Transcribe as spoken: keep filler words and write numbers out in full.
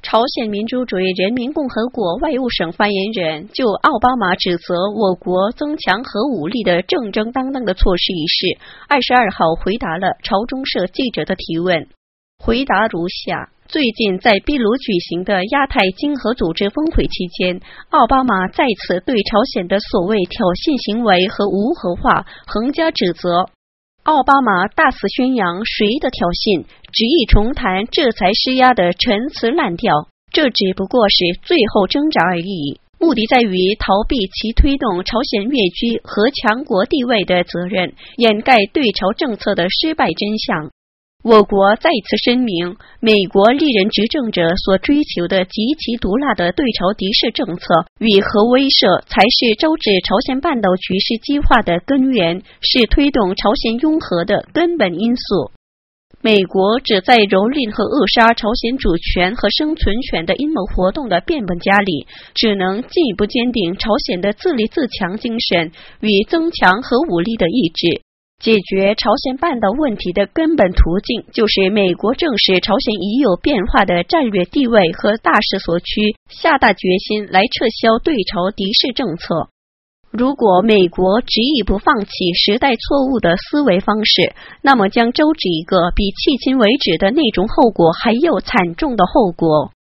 朝鲜民主主义人民共和国外务省发言人就奥巴马指责我国增强核武力的正正当当的措施一事，二十二号回答了朝中社记者的提问。回答如下：最近在秘鲁举行的亚太经合组织峰会期间，奥巴马再次对朝鲜的所谓挑衅行为和无核化横加指责。奥巴马大肆宣扬谁的挑衅，执意重弹制裁施压的陈词滥调，这只不过是最后挣扎而已，目的在于逃避其推动朝鲜跃居核强国地位的责任，掩盖对朝政策的失败真相。我国再次声明，美国历任执政者所追求的极其毒辣的对朝敌视政策与核威慑，才是招致朝鲜半岛局势激化的根源，是推动朝鲜拥核的根本因素。美国只在蹂躏和扼杀朝鲜主权和生存权的阴谋活动的变本加厉，只能进一步坚定朝鲜的自立自强精神与增强核武力的意志。解决朝鲜半岛问题的根本途径，就是美国正视朝鲜已有变化的战略地位和大势所趋，下大决心来撤销对朝敌视政策。如果美国执意不放弃时代错误的思维方式，那么将招致一个比迄今为止的那种后果还要惨重的后果。